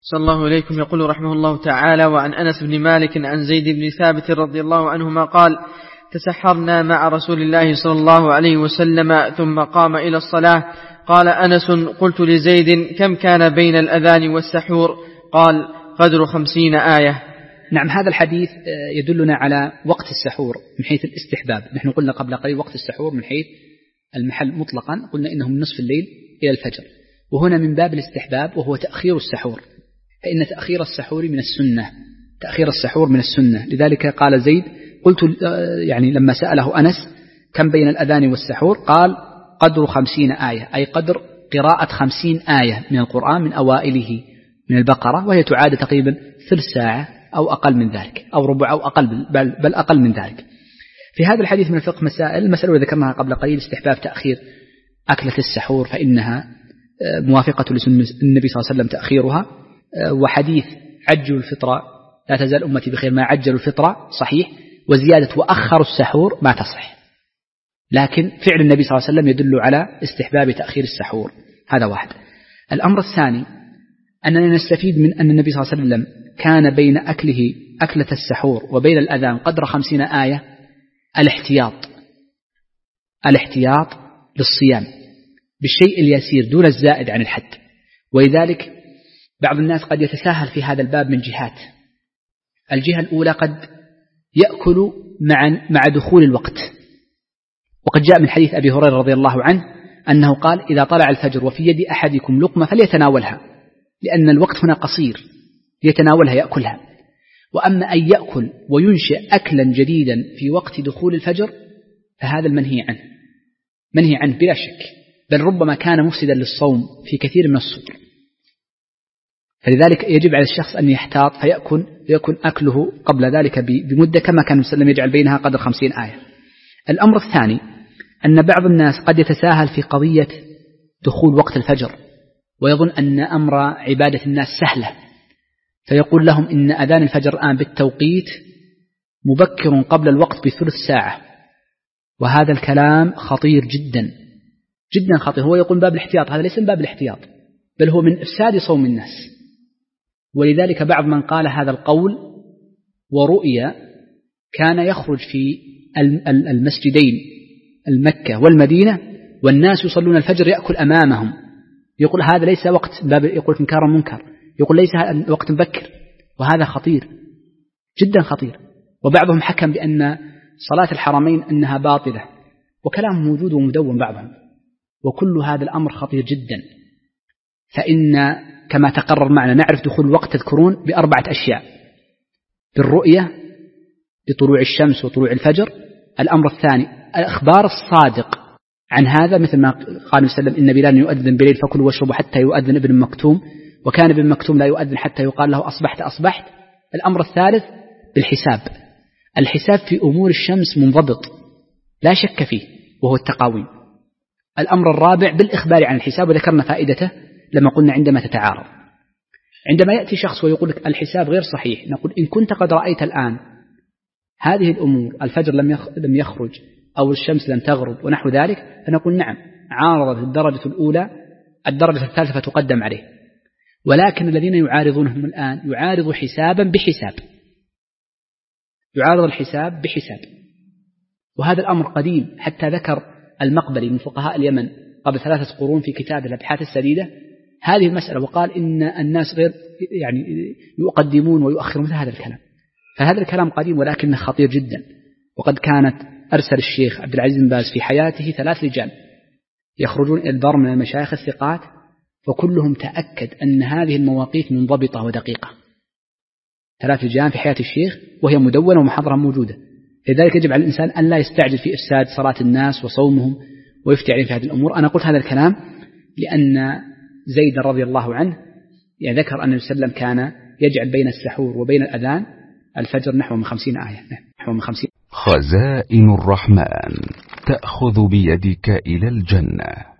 صلى الله عليكم. يقول رحمه الله تعالى: وعن أنس بن مالك عن زيد بن ثابت رضي الله عنهما قال: تسحرنا مع رسول الله صلى الله عليه وسلم ثم قام إلى الصلاة. قال أنس: قلت لزيد: كم كان بين الأذان والسحور؟ قال: قدر 50 آية. نعم، هذا الحديث يدلنا على وقت السحور من حيث الاستحباب. نحن قلنا قبل قليل وقت السحور من حيث المحل مطلقا قلنا إنه من نصف الليل إلى الفجر، وهنا من باب الاستحباب وهو تأخير السحور، فإن تأخير السحور من السنة، تأخير السحور من السنة. لذلك قال زيد: قلت يعني لما سأله أنس كم بين الأذان والسحور؟ قال: قدر 50 آية، أي قدر قراءة 50 آية من القرآن من أوائله من البقرة، وهي تعاد تقريبا ثلث ساعة أو أقل من ذلك، أو ربع أو أقل، بل أقل من ذلك. في هذا الحديث من الفقه مسائل. المسألة اللي ذكرناها قبل قليل استحباب تأخير أكلة السحور، فإنها موافقة لسنة النبي صلى الله عليه وسلم تأخيرها. وحديث عجل الفطرة لا تزال أمتي بخير ما عجل الفطرة صحيح، وزيادة وأخر السحور ما تصح، لكن فعل النبي صلى الله عليه وسلم يدل على استحباب تأخير السحور. هذا واحد. الأمر الثاني أننا نستفيد من أن النبي صلى الله عليه وسلم كان بين أكلة السحور وبين الأذان قدر 50 آية الاحتياط للصيام بالشيء اليسير دون الزائد عن الحد. ولذلك بعض الناس قد يتساهل في هذا الباب من جهات. الجهة الأولى قد يأكل مع دخول الوقت، وقد جاء من حديث أبي هريرة رضي الله عنه أنه قال: إذا طلع الفجر وفي يد أحدكم لقمة فليتناولها، لأن الوقت هنا قصير، ليتناولها يأكلها. وأما أن يأكل وينشئ أكلا جديدا في وقت دخول الفجر فهذا المنهي عنه، منهي عنه بلا شك، بل ربما كان مفسدا للصوم في كثير من الصور. فلذلك يجب على الشخص أن يحتاط فيكون أكله قبل ذلك بمدة، كما كان وسلم يجعل بينها قدر 50 آية. الأمر الثاني أن بعض الناس قد يتساهل في قضية دخول وقت الفجر، ويظن أن أمر عبادة الناس سهلة، فيقول لهم إن أذان الفجر الآن بالتوقيت مبكر قبل الوقت بثلث ساعة، وهذا الكلام خطير جدا جدا خطير. هو يقول باب الاحتياط، هذا ليس من باب الاحتياط، بل هو من إفساد صوم الناس. ولذلك بعض من قال هذا القول ورؤيا كان يخرج في المسجدين المكة والمدينة والناس يصلون الفجر يأكل أمامهم، يقول هذا ليس وقت باب، يقول في إنكار المنكر، يقول ليس وقت مبكر، وهذا خطير جدا خطير. وبعضهم حكم بأن صلاة الحرمين أنها باطلة، وكلام موجود ومدون بعضهم، وكل هذا الأمر خطير جدا. فإن كما تقرر معنا نعرف دخول الوقت تذكرون ب4 أشياء: بالرؤية، بطلوع الشمس وطلوع الفجر. الأمر الثاني الإخبار الصادق عن هذا، مثل ما قال وسلم: إن بلال يؤذن بليل فكلوا واشربوا حتى يؤذن ابن مكتوم، وكان ابن مكتوم لا يؤذن حتى يقال له أصبحت. الأمر الثالث بالحساب، الحساب في أمور الشمس منضبط لا شك فيه وهو التقاويم. الأمر الرابع بالإخبار عن الحساب، وذكرنا فائدته لما قلنا عندما تتعارض. عندما يأتي شخص ويقول لك الحساب غير صحيح، نقول: إن كنت قد رأيت الآن هذه الأمور، الفجر لم يخرج أو الشمس لم تغرب ونحو ذلك، فنقول: نعم، عارضت الدرجة الأولى الدرجة الثالثة فتقدم عليه. ولكن الذين يعارضونهم الآن يعارض حسابا بحساب، يعارض الحساب بحساب، وهذا الأمر قديم. حتى ذكر المقبري من فقهاء اليمن قبل 3 قرون في كتابه الأبحاث السديدة هذه المسألة، وقال إن الناس غير يقدمون ويؤخرون مثل هذا الكلام. فهذا الكلام قديم ولكنه خطير جدا. وقد كانت أرسل الشيخ عبد العزيز بن باز في حياته 3 رجال يخرجون إلى الدار من المشايخ الثقات، فكلهم تأكد أن هذه المواقيت منضبطة ودقيقة. 3 رجال في حياة الشيخ وهي مدونة ومحاضرة موجودة. لذلك يجب على الإنسان أن لا يستعجل في إفساد صلاة الناس وصومهم ويفتي عليهم في هذه الأمور. أنا قلت هذا الكلام لأن زيد رضي الله عنه ذكر أن النبي صلى الله عليه وسلم كان يجعل بين السحور وبين الأذان الفجر نحو من 50 آية، نحو من 50. خزائن الرحمن تأخذ بيدك إلى الجنة.